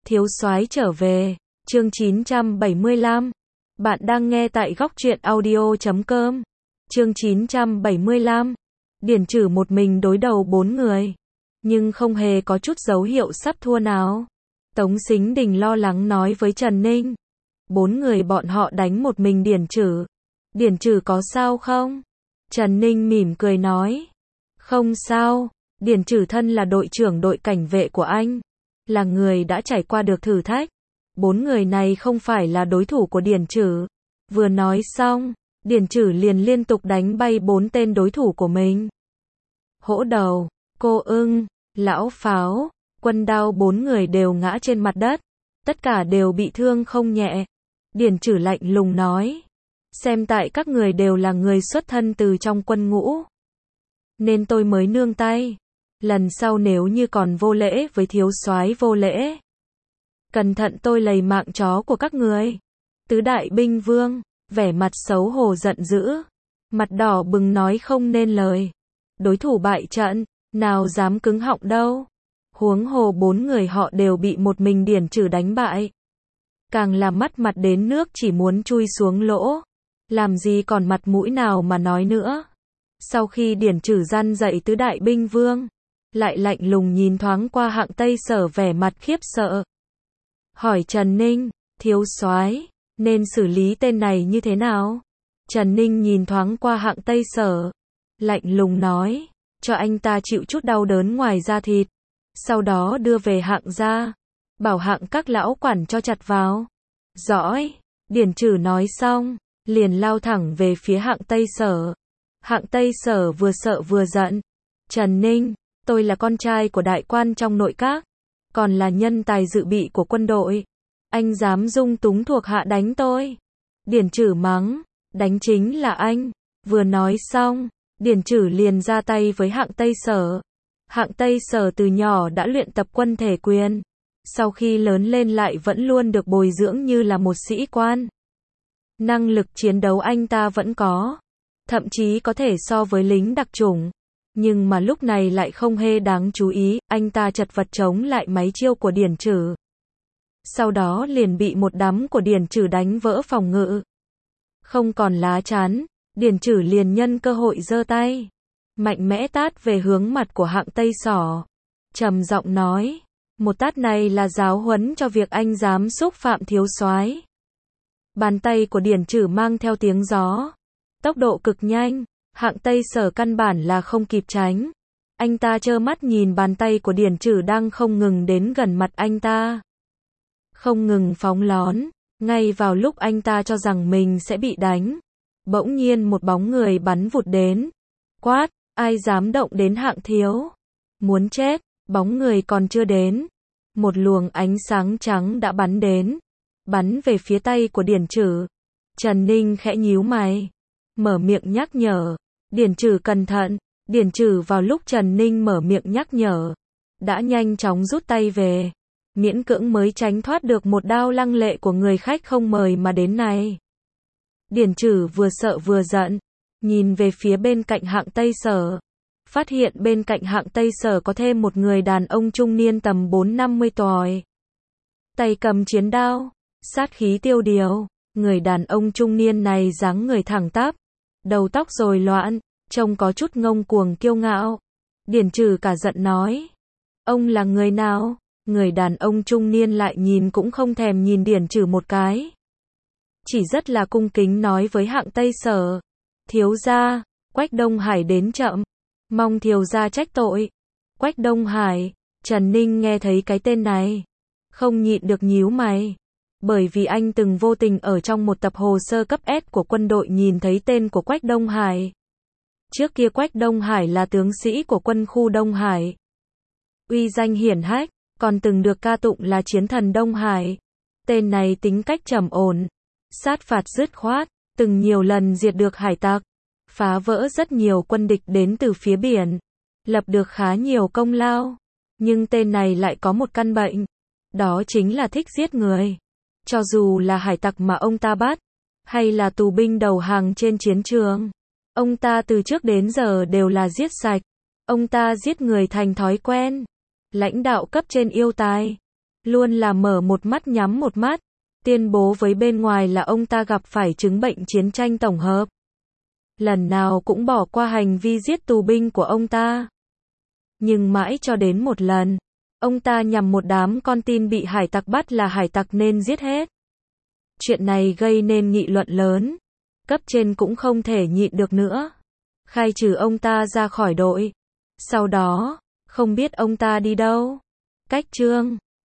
Thiếu soái trở về, chương 975. Bạn đang nghe tại góc truyện audio.com. Chương 975. Điển Trử một mình đối đầu 4 người, nhưng không hề có chút dấu hiệu sắp thua nào. Tống Sính Đình lo lắng nói với Trần Ninh. 4 người bọn họ đánh một mình Điển Trử. Điển Trử có sao không? Trần Ninh mỉm cười nói. Không sao, Điển Trử thân là đội trưởng đội cảnh vệ của anh, là người đã trải qua được thử thách. 4 người này không phải là đối thủ của Điển Trử. Vừa nói xong, Điển Trử liền liên tục đánh bay 4 tên đối thủ của mình. Hỗ Đầu, Cô Ưng, Lão Pháo, Quân Đao, 4 người đều ngã trên mặt đất. Tất cả đều bị thương không nhẹ. Điển Trử lạnh lùng nói. Xem tại các người đều là người xuất thân từ trong quân ngũ, nên tôi mới nương tay. Lần sau nếu như còn vô lễ với thiếu soái vô lễ, cẩn thận tôi lầy mạng chó của các người. Tứ đại binh vương, vẻ mặt xấu hổ giận dữ, mặt đỏ bừng nói không nên lời. Đối thủ bại trận, nào dám cứng họng đâu. Huống hồ 4 người họ đều bị một mình Điển Trử đánh bại. Càng làm mất mặt đến nước chỉ muốn chui xuống lỗ. Làm gì còn mặt mũi nào mà nói nữa. Sau khi Điển Trử răn dạy tứ đại binh vương, lại lạnh lùng nhìn thoáng qua Hạng Tây Sở vẻ mặt khiếp sợ. Hỏi Trần Ninh, thiếu soái, nên xử lý tên này như thế nào? Trần Ninh nhìn thoáng qua Hạng Tây Sở, lạnh lùng nói, cho anh ta chịu chút đau đớn ngoài da thịt, sau đó đưa về Hạng gia, bảo Hạng các lão quản cho chặt vào. Giỏi, Điển Trử nói xong, liền lao thẳng về phía Hạng Tây Sở. Hạng Tây Sở vừa sợ vừa giận. Trần Ninh, tôi là con trai của đại quan trong nội các, còn là nhân tài dự bị của quân đội. Anh dám dung túng thuộc hạ đánh tôi. Điển Trử mắng, đánh chính là anh. Vừa nói xong, Điển Trử liền ra tay với Hạng Tây Sở. Hạng Tây Sở từ nhỏ đã luyện tập quân thể quyền, sau khi lớn lên lại vẫn luôn được bồi dưỡng như là một sĩ quan. Năng lực chiến đấu anh ta vẫn có, thậm chí có thể so với lính đặc chủng. Nhưng mà lúc này lại không hề đáng chú ý, anh ta chật vật chống lại mấy chiêu của Điển Trử. Sau đó liền bị một đấm của Điển Trử đánh vỡ phòng ngự. Không còn lá chắn, Điển Trử liền nhân cơ hội giơ tay, mạnh mẽ tát về hướng mặt của Hạng Tây Sở. Trầm giọng nói, một tát này là giáo huấn cho việc anh dám xúc phạm thiếu soái. Bàn tay của Điển Trử mang theo tiếng gió, tốc độ cực nhanh, Hạng Tây Sở căn bản là không kịp tránh. Anh ta trơ mắt nhìn bàn tay của Điển Trử đang không ngừng đến gần mặt anh ta, không ngừng phóng lón. Ngay vào lúc anh ta cho rằng mình sẽ bị đánh, bỗng nhiên một bóng người bắn vụt đến. Quát, ai dám động đến Hạng thiếu? Muốn chết. Bóng người còn chưa đến, một luồng ánh sáng trắng đã bắn đến, bắn về phía tay của Điển Trử. Trần Ninh khẽ nhíu mày, mở miệng nhắc nhở, Điển Trử cẩn thận. Điển Trử vào lúc Trần Ninh mở miệng nhắc nhở, đã nhanh chóng rút tay về, miễn cưỡng mới tránh thoát được một đao lăng lệ của người khách không mời mà đến này. Điển Trử vừa sợ vừa giận, nhìn về phía bên cạnh Hạng Tây Sở, phát hiện bên cạnh Hạng Tây Sở có thêm một người đàn ông trung niên tầm 4-50 tuổi. Tay cầm chiến đao, sát khí tiêu điều. Người đàn ông trung niên này dáng người thẳng tắp, đầu tóc rối loạn, trông có chút ngông cuồng kiêu ngạo. Điển Trử cả giận nói, ông là người nào? Người đàn ông trung niên lại nhìn cũng không thèm nhìn Điển Trử một cái, chỉ rất là cung kính nói với Hạng Tây Sở, thiếu gia, Quách Đông Hải đến chậm, mong thiếu gia trách tội. Quách Đông Hải. Trần Ninh nghe thấy cái tên này, không nhịn được nhíu mày, bởi vì anh từng vô tình ở trong một tập hồ sơ cấp S của quân đội nhìn thấy tên của Quách Đông Hải. Trước kia Quách Đông Hải là tướng sĩ của quân khu Đông Hải, uy danh hiển hách, còn từng được ca tụng là chiến thần Đông Hải. Tên này tính cách trầm ổn, sát phạt dứt khoát, từng nhiều lần diệt được hải tặc, phá vỡ rất nhiều quân địch đến từ phía biển, lập được khá nhiều công lao. Nhưng tên này lại có một căn bệnh, đó chính là thích giết người. Cho dù là hải tặc mà ông ta bắt, hay là tù binh đầu hàng trên chiến trường, ông ta từ trước đến giờ đều là giết sạch. Ông ta giết người thành thói quen. Lãnh đạo cấp trên yêu tài, luôn là mở một mắt nhắm một mắt, tuyên bố với bên ngoài là ông ta gặp phải chứng bệnh chiến tranh tổng hợp. Lần nào cũng bỏ qua hành vi giết tù binh của ông ta. Nhưng mãi cho đến một lần, ông ta nhằm một đám con tin bị hải tặc bắt là hải tặc nên giết hết. Chuyện này gây nên nghị luận lớn. Cấp trên cũng không thể nhịn được nữa, khai trừ ông ta ra khỏi đội. Sau đó, không biết ông ta đi đâu. Cách chương